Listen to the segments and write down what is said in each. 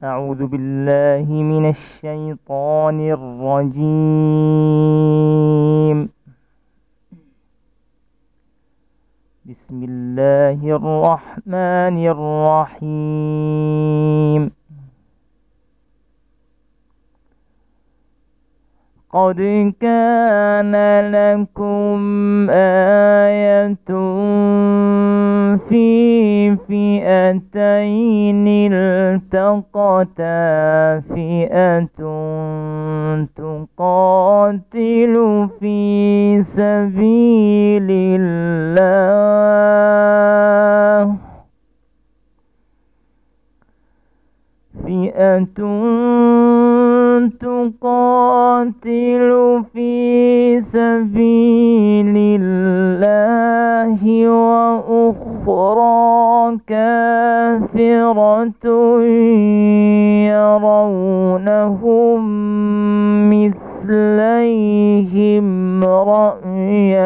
أعوذ بالله من الشيطان الرجيم. بسم الله الرحمن الرحيم. قد كان لكم آية في فئتين التقتا، فئة تقاتل في سبيل الله، فئة تقاتل في سبيل الله وأخرى كافرة يرونهم مثليهم رأي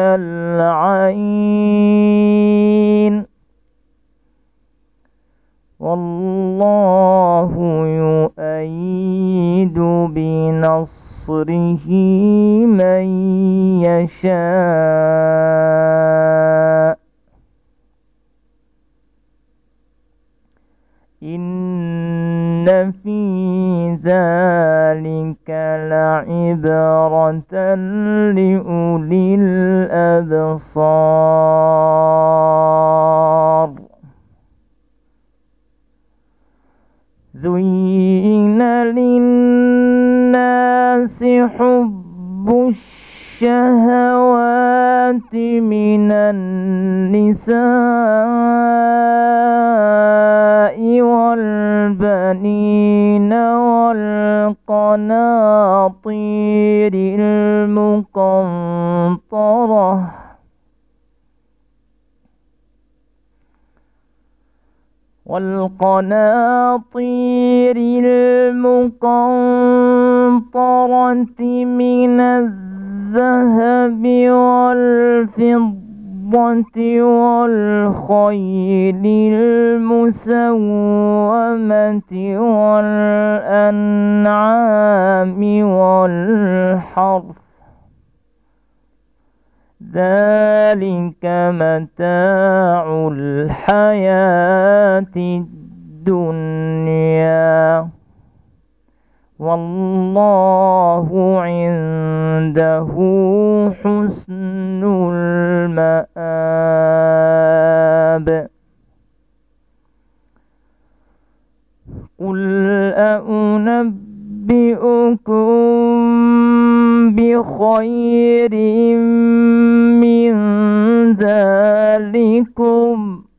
العين، والله يؤيد بنصره من يشاء. إن في ذلك لعبرة لأولي الأبصار. زين للناس حب الشهوات من النساء والبنين والقناطير المقنطرة من الذهب والفضة والخيل المسومة والأنعام والحرث، ذلك متاع الحياة الدنيا، والله عنده حسن المآب. قل أنبئكم بخير من ذلكم،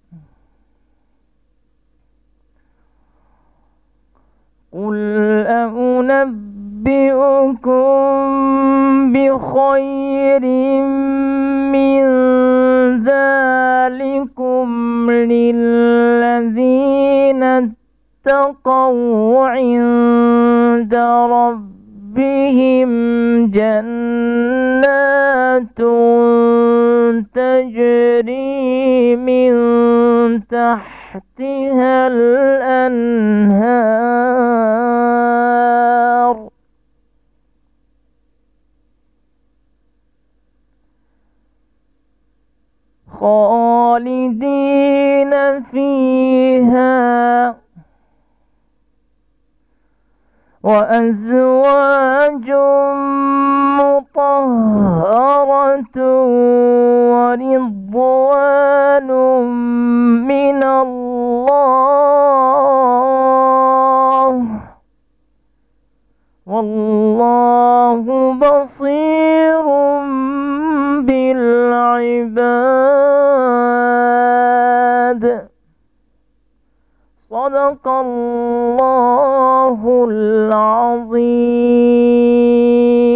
قل أنبئكم بخير من ذلكم للذين اتقوا عند ربهم جنات تجري من تحتها الأنهار خالدين فيها، وأزواج مطهرة ورضوان من الله، والله بصير بالعباد. صدق الله العظيم.